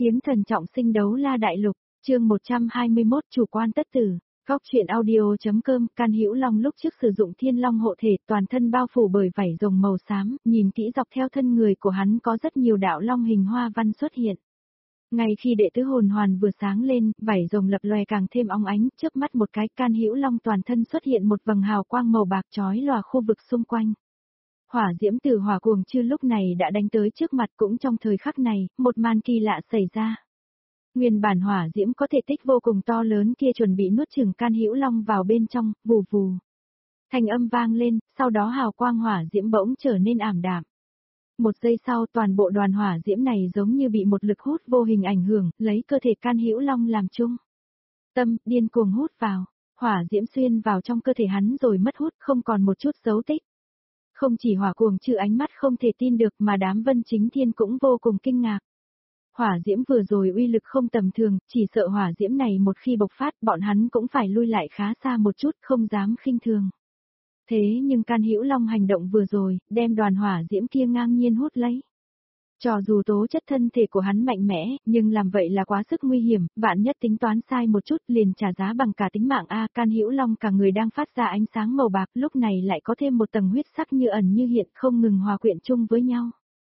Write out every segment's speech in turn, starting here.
Kiếm thần trọng sinh đấu la đại lục, chương 121 chủ quan tất tử. Góc truyện audio.com. Can Hữu Long lúc trước sử dụng thiên long hộ thể, toàn thân bao phủ bởi vảy rồng màu xám, nhìn kỹ dọc theo thân người của hắn có rất nhiều đạo long hình hoa văn xuất hiện. Ngay khi đệ tứ hồn hoàn vừa sáng lên, vảy rồng lập lòe càng thêm óng ánh, chớp mắt một cái, Can Hữu Long toàn thân xuất hiện một vầng hào quang màu bạc chói lòa khu vực xung quanh. Hỏa diễm từ hỏa cuồng chư lúc này đã đánh tới trước mặt, cũng trong thời khắc này, một màn kỳ lạ xảy ra. Nguyên bản hỏa diễm có thể tích vô cùng to lớn kia chuẩn bị nuốt chửng Can Hữu Long vào bên trong, vù vù. Thanh âm vang lên, sau đó hào quang hỏa diễm bỗng trở nên ảm đạm. Một giây sau toàn bộ đoàn hỏa diễm này giống như bị một lực hút vô hình ảnh hưởng, lấy cơ thể Can Hữu Long làm chung. Tâm, điên cuồng hút vào, hỏa diễm xuyên vào trong cơ thể hắn rồi mất hút, không còn một chút dấu tích. Không chỉ hỏa cuồng chư ánh mắt không thể tin được mà đám Vân Chính Thiên cũng vô cùng kinh ngạc. Hỏa diễm vừa rồi uy lực không tầm thường, chỉ sợ hỏa diễm này một khi bộc phát bọn hắn cũng phải lui lại khá xa một chút, không dám khinh thường. Thế nhưng Can Hữu Long hành động vừa rồi, đem đoàn hỏa diễm kia ngang nhiên hút lấy. Cho dù tố chất thân thể của hắn mạnh mẽ, nhưng làm vậy là quá sức nguy hiểm, vạn nhất tính toán sai một chút liền trả giá bằng cả tính mạng a. Can Hữu Long cả người đang phát ra ánh sáng màu bạc, lúc này lại có thêm một tầng huyết sắc như ẩn như hiện, không ngừng hòa quyện chung với nhau.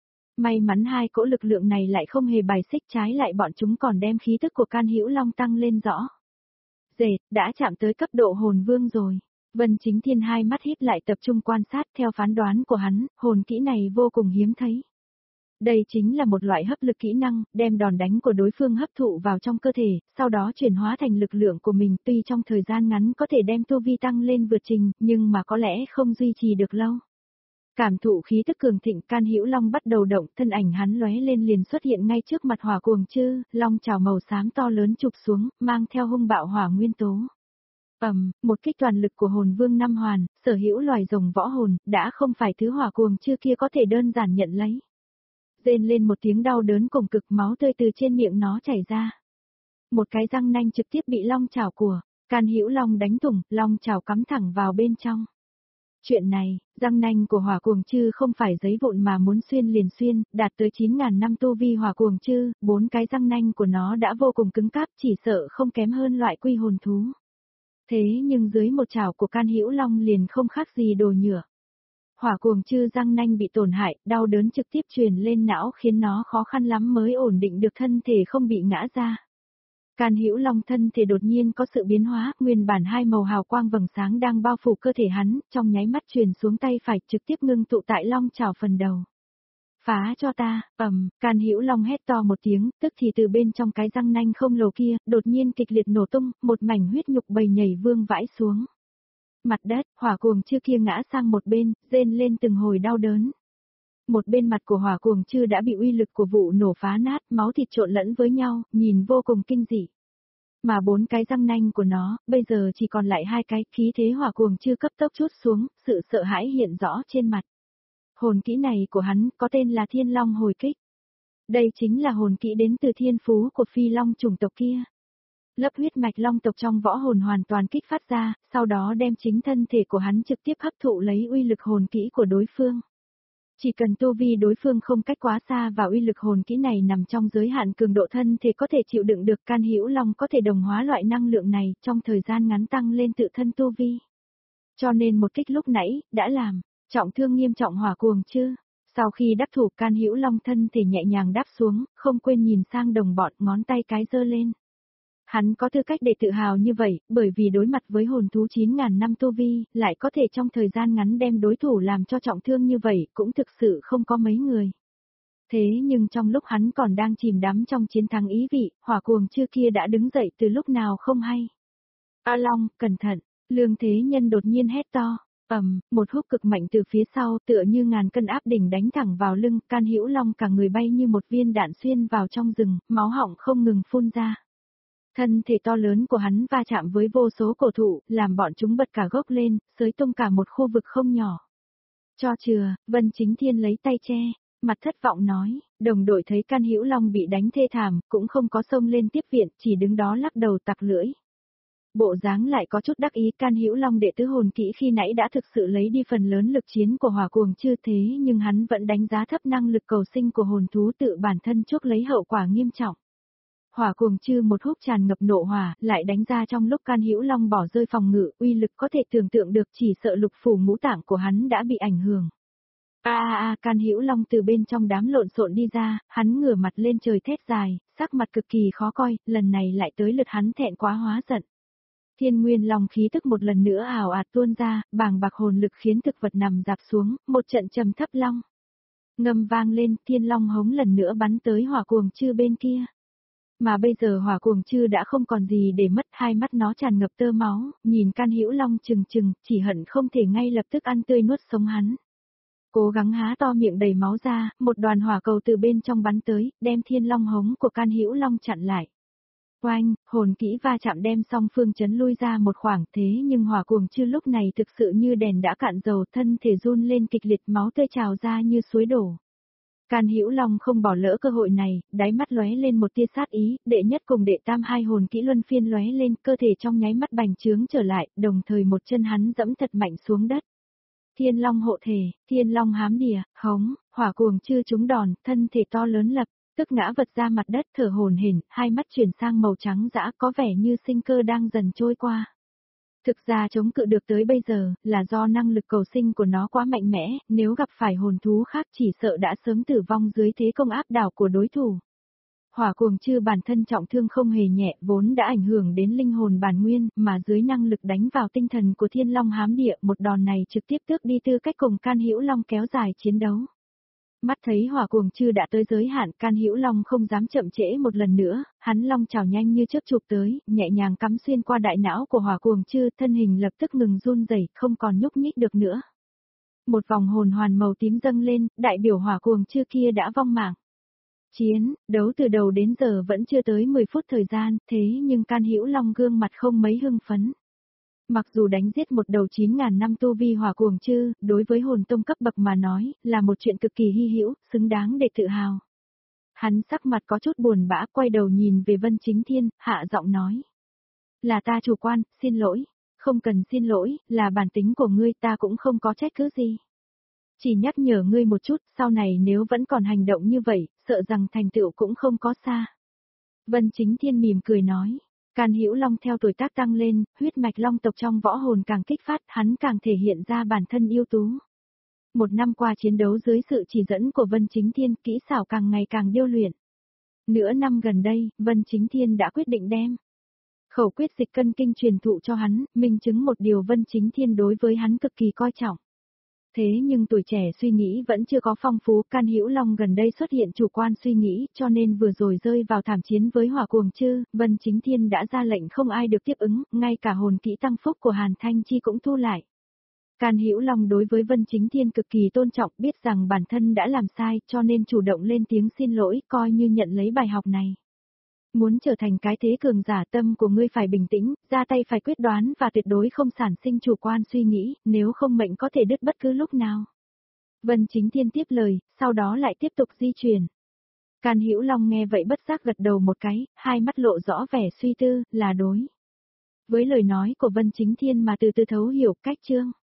May mắn hai cỗ lực lượng này lại không hề bài xích, trái lại bọn chúng còn đem khí tức của Can Hữu Long tăng lên rõ. Dệt, đã chạm tới cấp độ hồn vương rồi. Vân Chính Thiên hai mắt híp lại tập trung quan sát, theo phán đoán của hắn, hồn kỹ này vô cùng hiếm thấy. Đây chính là một loại hấp lực kỹ năng, đem đòn đánh của đối phương hấp thụ vào trong cơ thể, sau đó chuyển hóa thành lực lượng của mình, tuy trong thời gian ngắn có thể đem tu vi tăng lên vượt trình, nhưng mà có lẽ không duy trì được lâu. Cảm thụ khí tức cường thịnh, Can Hữu Long bắt đầu động, thân ảnh hắn lóe lên liền xuất hiện ngay trước mặt hỏa cuồng chư, long trảo màu xám to lớn chụp xuống, mang theo hung bạo hỏa nguyên tố. Một kích toàn lực của hồn vương năm hoàn, sở hữu loài rồng võ hồn, đã không phải thứ hỏa cuồng chư kia có thể đơn giản nhận lấy. Rên lên một tiếng đau đớn cùng cực, máu tươi từ trên miệng nó chảy ra. Một cái răng nanh trực tiếp bị long trảo của Can Hữu Long đánh thủng, long trảo cắm thẳng vào bên trong. Chuyện này, răng nanh của hỏa cuồng chư không phải giấy vụn mà muốn xuyên liền xuyên, đạt tới 9.000 năm tu vi hỏa cuồng chư, 4 cái răng nanh của nó đã vô cùng cứng cáp, chỉ sợ không kém hơn loại quy hồn thú. Thế nhưng dưới một chảo của Can Hữu Long liền không khác gì đồ nhựa. Hỏa cuồng chư răng nanh bị tổn hại, đau đớn trực tiếp truyền lên não khiến nó khó khăn lắm mới ổn định được thân thể không bị ngã ra. Can Hữu Long thân thể đột nhiên có sự biến hóa, nguyên bản hai màu hào quang vầng sáng đang bao phủ cơ thể hắn, trong nháy mắt truyền xuống tay phải, trực tiếp ngưng tụ tại long trảo phần đầu. Phá cho ta, Can Hữu Long hét to một tiếng, tức thì từ bên trong cái răng nanh không lồ kia, đột nhiên kịch liệt nổ tung, một mảnh huyết nhục bầy nhảy vương vãi xuống. Mặt đất, hỏa cuồng chư kia ngã sang một bên, rên lên từng hồi đau đớn. Một bên mặt của hỏa cuồng chư đã bị uy lực của vụ nổ phá nát, máu thịt trộn lẫn với nhau, nhìn vô cùng kinh dị. Mà 4 cái răng nanh của nó, bây giờ chỉ còn lại 2 cái, khí thế hỏa cuồng chư cấp tốc trút xuống, sự sợ hãi hiện rõ trên mặt. Hồn kỹ này của hắn có tên là Thiên Long hồi kích. Đây chính là hồn kỹ đến từ thiên phú của phi long chủng tộc kia. Lớp huyết mạch long tộc trong võ hồn hoàn toàn kích phát ra, sau đó đem chính thân thể của hắn trực tiếp hấp thụ lấy uy lực hồn kỹ của đối phương. Chỉ cần tu vi đối phương không cách quá xa và uy lực hồn kỹ này nằm trong giới hạn cường độ thân thể có thể chịu đựng được, Can Hữu Long có thể đồng hóa loại năng lượng này trong thời gian ngắn tăng lên tự thân tu vi. Cho nên một kích lúc nãy, đã làm trọng thương nghiêm trọng hỏa cuồng chư. Sau khi đắc thủ, Can Hữu Long thân thể nhẹ nhàng đáp xuống, không quên nhìn sang đồng bọn, ngón tay cái giơ lên. Hắn có tư cách để tự hào như vậy, bởi vì đối mặt với hồn thú 9.000 năm tu vi, lại có thể trong thời gian ngắn đem đối thủ làm cho trọng thương như vậy, cũng thực sự không có mấy người. Thế nhưng trong lúc hắn còn đang chìm đắm trong chiến thắng ý vị, hỏa cuồng chư kia đã đứng dậy từ lúc nào không hay. A Long, cẩn thận, Lương Thế Nhân đột nhiên hét to. Một húc cực mạnh từ phía sau, tựa như ngàn cân áp đỉnh đánh thẳng vào lưng, Can Hữu Long cả người bay như một viên đạn xuyên vào trong rừng, máu họng không ngừng phun ra. Thân thể to lớn của hắn va chạm với vô số cổ thụ, làm bọn chúng bật cả gốc lên, xới tung cả một khu vực không nhỏ. Cho chừa, Vân Chính Thiên lấy tay che, mặt thất vọng nói, đồng đội thấy Can Hữu Long bị đánh thê thảm, cũng không có xông lên tiếp viện, chỉ đứng đó lắc đầu tặc lưỡi. Bộ dáng lại có chút đắc ý, Can Hữu Long đệ tứ hồn kỹ khi nãy đã thực sự lấy đi phần lớn lực chiến của hỏa cuồng chư, thế nhưng hắn vẫn đánh giá thấp năng lực cầu sinh của hồn thú, tự bản thân chuốc lấy hậu quả nghiêm trọng. Hỏa Cuồng Trư một húc tràn ngập nộ hỏa, lại đánh ra trong lúc Can Hữu Long bỏ rơi phòng ngự, uy lực có thể tưởng tượng được, chỉ sợ lục phủ ngũ tạng của hắn đã bị ảnh hưởng. Can Hữu Long từ bên trong đám lộn xộn đi ra, hắn ngửa mặt lên trời thét dài, sắc mặt cực kỳ khó coi, lần này lại tới lượt hắn thẹn quá hóa giận. Thiên Nguyên Long khí tức một lần nữa ảo ạt tuôn ra, bàng bạc hồn lực khiến thực vật nằm dạp xuống, một trận trầm thấp long ngâm vang lên, Thiên Long hống lần nữa bắn tới Hỏa Cuồng Trư bên kia. Mà bây giờ Hỏa Cuồng Trư đã không còn gì để mất, hai mắt nó tràn ngập tơ máu, nhìn Can Hữu Long chừng chừng, chỉ hận không thể ngay lập tức ăn tươi nuốt sống hắn. Cố gắng há to miệng đầy máu ra, một đoàn hỏa cầu từ bên trong bắn tới, đem Thiên Long hống của Can Hữu Long chặn lại. Oanh, hồn kỹ va chạm đem song phương chấn lui ra một khoảng, thế nhưng Hỏa Cuồng Trư lúc này thực sự như đèn đã cạn dầu, thân thể run lên kịch liệt, máu tươi trào ra như suối đổ. Can Hữu Long không bỏ lỡ cơ hội này, đáy mắt lóe lên một tia sát ý, đệ nhất cùng đệ tam hai hồn kỹ luân phiên lóe lên, cơ thể trong nháy mắt bành trướng trở lại, đồng thời một chân hắn dẫm thật mạnh xuống đất. Thiên Long hộ thể, Thiên Long hám đìa, hống, Hỏa Cuồng Trư trúng đòn, thân thể to lớn lập tức ngã vật ra mặt đất, thở hổn hển, hai mắt chuyển sang màu trắng dã, có vẻ như sinh cơ đang dần trôi qua. Thực ra chống cự được tới bây giờ, là do năng lực cầu sinh của nó quá mạnh mẽ, nếu gặp phải hồn thú khác chỉ sợ đã sớm tử vong dưới thế công áp đảo của đối thủ. Hỏa Cuồng Trư bản thân trọng thương không hề nhẹ, vốn đã ảnh hưởng đến linh hồn bản nguyên, mà dưới năng lực đánh vào tinh thần của Thiên Long hám địa, một đòn này trực tiếp tước đi tư cách cùng Can Hữu Long kéo dài chiến đấu. Mắt thấy Hỏa Cuồng Trư đã tới giới hạn, Can Hữu Long không dám chậm trễ một lần nữa, hắn long chảo nhanh như chớp chụp tới, nhẹ nhàng cắm xuyên qua đại não của Hỏa Cuồng Trư, thân hình lập tức ngừng run rẩy, không còn nhúc nhích được nữa. Một vòng hồn hoàn màu tím dâng lên, đại biểu Hỏa Cuồng Trư kia đã vong mạng. Đấu từ đầu đến giờ vẫn chưa tới 10 phút thời gian, thế nhưng Can Hữu Long gương mặt không mấy hưng phấn. Mặc dù đánh giết một đầu 9.000 năm tu vi Hỏa Cuồng Trư, đối với hồn tông cấp bậc mà nói, là một chuyện cực kỳ hy hữu, xứng đáng để tự hào. Hắn sắc mặt có chút buồn bã, quay đầu nhìn về Vân Chính Thiên, hạ giọng nói. Là ta chủ quan, xin lỗi. Không cần xin lỗi, là bản tính của ngươi, ta cũng không có trách cứ gì. Chỉ nhắc nhở ngươi một chút, sau này nếu vẫn còn hành động như vậy, sợ rằng thành tựu cũng không có xa. Vân Chính Thiên mỉm cười nói. Can Hữu Long theo tuổi tác tăng lên, huyết mạch long tộc trong võ hồn càng kích phát, hắn càng thể hiện ra bản thân ưu tú. Một năm qua chiến đấu dưới sự chỉ dẫn của Vân Chính Thiên, kỹ xảo càng ngày càng điêu luyện. Nửa năm gần đây, Vân Chính Thiên đã quyết định đem khẩu quyết dịch cân kinh truyền thụ cho hắn, minh chứng một điều Vân Chính Thiên đối với hắn cực kỳ coi trọng. Thế nhưng tuổi trẻ suy nghĩ vẫn chưa có phong phú, Can Hữu Long gần đây xuất hiện chủ quan suy nghĩ, cho nên vừa rồi rơi vào thảm chiến với Hỏa Cuồng Trư, Vân Chính Thiên đã ra lệnh không ai được tiếp ứng, ngay cả hồn kỹ tăng phúc của Hàn Thanh Chi cũng thu lại. Can Hữu Long đối với Vân Chính Thiên cực kỳ tôn trọng, biết rằng bản thân đã làm sai, cho nên chủ động lên tiếng xin lỗi, coi như nhận lấy bài học này. Muốn trở thành cái thế cường giả, tâm của ngươi phải bình tĩnh, ra tay phải quyết đoán và tuyệt đối không sản sinh chủ quan suy nghĩ, nếu không mệnh có thể đứt bất cứ lúc nào. Vân Chính Thiên tiếp lời, sau đó lại tiếp tục di chuyển. Can Hữu Long nghe vậy bất giác gật đầu một cái, hai mắt lộ rõ vẻ suy tư, là đối với lời nói của Vân Chính Thiên mà từ từ thấu hiểu cách chương.